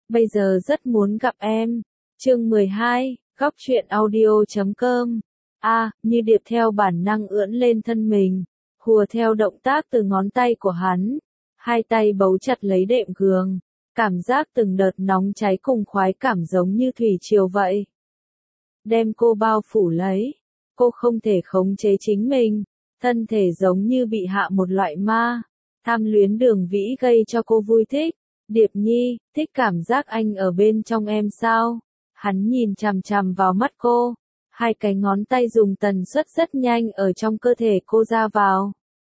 bây giờ rất muốn gặp em. Chương 12, Góc truyện audio.com. Như điệp theo bản năng ưỡn lên thân mình, hùa theo động tác từ ngón tay của hắn, hai tay bấu chặt lấy đệm giường, cảm giác từng đợt nóng cháy cùng khoái cảm giống như thủy triều vậy. Đem cô bao phủ lấy, cô không thể khống chế chính mình, thân thể giống như bị hạ một loại ma. Tham luyến Đường Vĩ gây cho cô vui thích. Điệp Nhi, thích cảm giác anh ở bên trong em sao? Hắn nhìn chằm chằm vào mắt cô, hai cái ngón tay dùng tần suất rất nhanh ở trong cơ thể cô ra vào.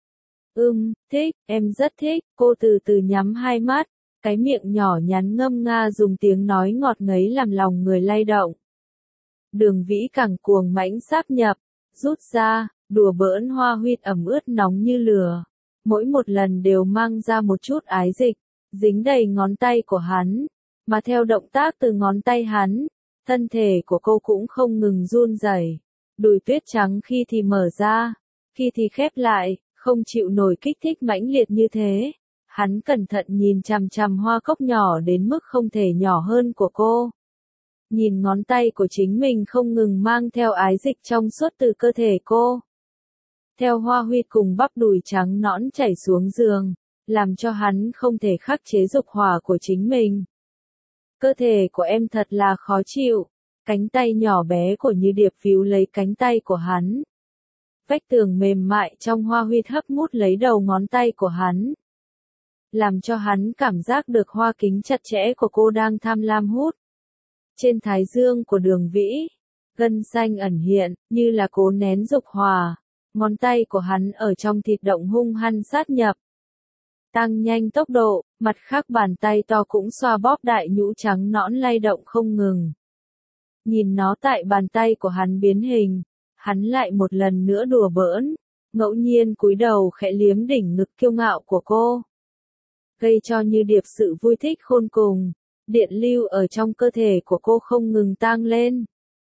Thích, em rất thích, cô từ từ nhắm hai mắt, cái miệng nhỏ nhắn ngâm nga dùng tiếng nói ngọt ngấy làm lòng người lay động. Đường Vĩ càng cuồng mãnh sáp nhập, rút ra, đùa bỡn hoa huyết ẩm ướt nóng như lửa. Mỗi một lần đều mang ra một chút ái dịch, dính đầy ngón tay của hắn, mà theo động tác từ ngón tay hắn, thân thể của cô cũng không ngừng run rẩy. Đùi tuyết trắng khi thì mở ra, khi thì khép lại, không chịu nổi kích thích mãnh liệt như thế. Hắn cẩn thận nhìn chằm chằm hoa cốc nhỏ đến mức không thể nhỏ hơn của cô. Nhìn ngón tay của chính mình không ngừng mang theo ái dịch trong suốt từ cơ thể cô. Theo hoa huyết cùng bắp đùi trắng nõn chảy xuống giường, làm cho hắn không thể khắc chế dục hỏa của chính mình. Cơ thể của em thật là khó chịu, cánh tay nhỏ bé của Như Điệp víu lấy cánh tay của hắn. Vách tường mềm mại trong hoa huyết hấp mút lấy đầu ngón tay của hắn. Làm cho hắn cảm giác được hoa kính chặt chẽ của cô đang tham lam hút. Trên thái dương của Đường Vĩ, gân xanh ẩn hiện, như là cố nén dục hỏa. Ngón tay của hắn ở trong thịt động hung hăng sát nhập. Tăng nhanh tốc độ, mặt khác bàn tay to cũng xoa bóp đại nhũ trắng nõn lay động không ngừng. Nhìn nó tại bàn tay của hắn biến hình, hắn lại một lần nữa đùa bỡn, ngẫu nhiên cúi đầu khẽ liếm đỉnh ngực kiêu ngạo của cô. Gây cho Như Điệp sự vui thích khôn cùng, điện lưu ở trong cơ thể của cô không ngừng tăng lên.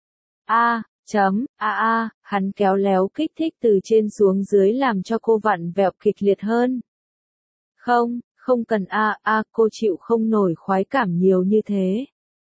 Hắn kéo léo kích thích từ trên xuống dưới làm cho cô vặn vẹo kịch liệt hơn. Không cần cô chịu không nổi khoái cảm nhiều như thế.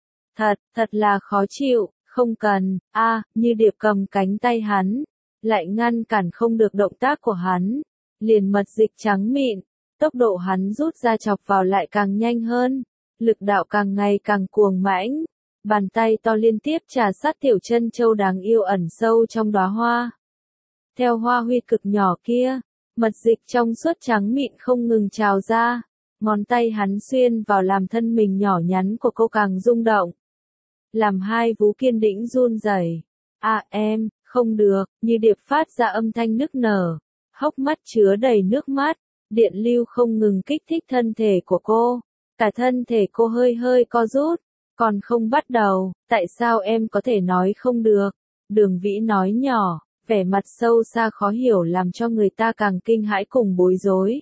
Thật là khó chịu, không cần, Như Điệp cầm cánh tay hắn, lại ngăn cản không được động tác của hắn, liền mật dịch trắng mịn, tốc độ hắn rút ra chọc vào lại càng nhanh hơn, lực đạo càng ngày càng cuồng mãnh. Bàn tay to liên tiếp trà sát tiểu chân châu đáng yêu ẩn sâu trong đóa hoa. Theo hoa huy cực nhỏ kia, mật dịch trong suốt trắng mịn không ngừng trào ra, ngón tay hắn xuyên vào làm thân mình nhỏ nhắn của cô càng rung động. Làm hai vú kiên đĩnh run rẩy. Em, không được, Như Điệp phát ra âm thanh nức nở, hốc mắt chứa đầy nước mắt, điện lưu không ngừng kích thích thân thể của cô, cả thân thể cô hơi hơi co rút. Còn không bắt đầu, tại sao em có thể nói không được? Đường Vĩ nói nhỏ, vẻ mặt sâu xa khó hiểu làm cho người ta càng kinh hãi cùng bối rối.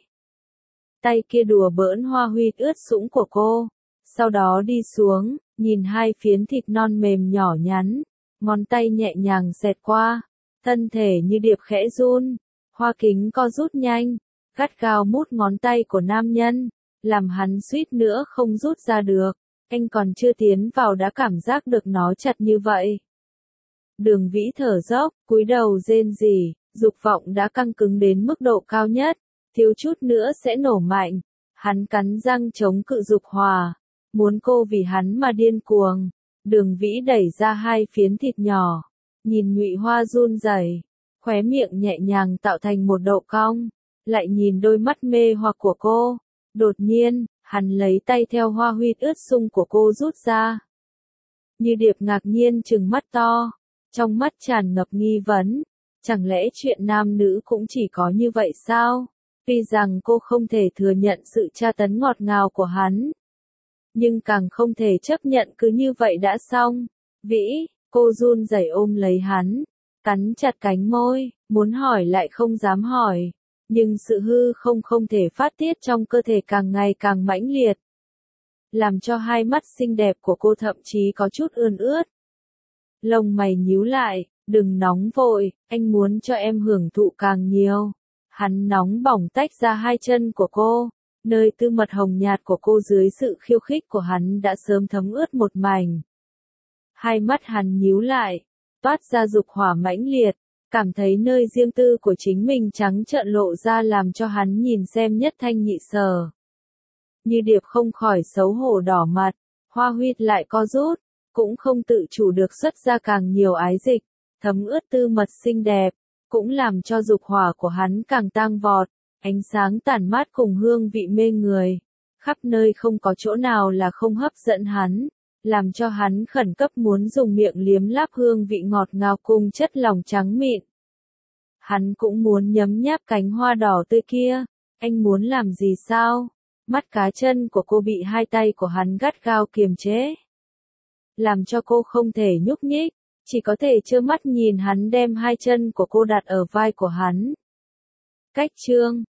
Tay kia đùa bỡn hoa huy ướt sũng của cô, sau đó đi xuống, nhìn hai phiến thịt non mềm nhỏ nhắn, ngón tay nhẹ nhàng xẹt qua, thân thể Như Điệp khẽ run, hoa kính co rút nhanh, gắt gao mút ngón tay của nam nhân, làm hắn suýt nữa không rút ra được. Anh còn chưa tiến vào đã cảm giác được nó chặt như vậy. Đường Vĩ thở dốc, cúi đầu rên rỉ, dục vọng đã căng cứng đến mức độ cao nhất, thiếu chút nữa sẽ nổ mạnh. Hắn cắn răng chống cự dục hỏa, muốn cô vì hắn mà điên cuồng. Đường Vĩ đẩy ra hai phiến thịt nhỏ, nhìn Nhụy Hoa run rẩy, khóe miệng nhẹ nhàng tạo thành một độ cong, lại nhìn đôi mắt mê hoặc của cô. Đột nhiên, hắn lấy tay theo hoa huy ướt sũng của cô rút ra. Như Điệp ngạc nhiên trừng mắt to, trong mắt tràn ngập nghi vấn, chẳng lẽ chuyện nam nữ cũng chỉ có như vậy sao? Tuy rằng cô không thể thừa nhận sự tra tấn ngọt ngào của hắn, nhưng càng không thể chấp nhận cứ như vậy đã xong. Vĩ, cô run rẩy ôm lấy hắn, cắn chặt cánh môi, muốn hỏi lại không dám hỏi. Nhưng sự hư không thể phát tiết trong cơ thể càng ngày càng mãnh liệt, làm cho hai mắt xinh đẹp của cô thậm chí có chút ươn ướt. Lông mày nhíu lại, đừng nóng vội, anh muốn cho em hưởng thụ càng nhiều. Hắn nóng bỏng tách ra hai chân của cô, Nơi tư mật hồng nhạt của cô dưới sự khiêu khích của hắn đã sớm thấm ướt một mảnh. Hai mắt hắn nhíu lại, toát ra dục hỏa mãnh liệt, cảm thấy nơi riêng tư của chính mình trắng trợn lộ ra làm cho hắn nhìn xem nhất thanh nhị sở. Như Điệp không khỏi xấu hổ đỏ mặt, Hoa Huyết lại co rút, cũng không tự chủ được xuất ra càng nhiều ái dịch, thấm ướt tư mật xinh đẹp, cũng làm cho dục hỏa của hắn càng tăng vọt, ánh sáng tản mát cùng hương vị mê người, khắp nơi không có chỗ nào là không hấp dẫn hắn, làm cho hắn khẩn cấp muốn dùng miệng liếm láp hương vị ngọt ngào cùng chất lỏng trắng mịn. Hắn cũng muốn nhấm nháp cánh hoa đỏ tươi kia, anh muốn làm gì sao? Mắt cá chân của cô bị hai tay của hắn gắt gao kiềm chế, làm cho cô không thể nhúc nhích, chỉ có thể trơ mắt nhìn hắn đem hai chân của cô đặt ở vai của hắn. Cách chương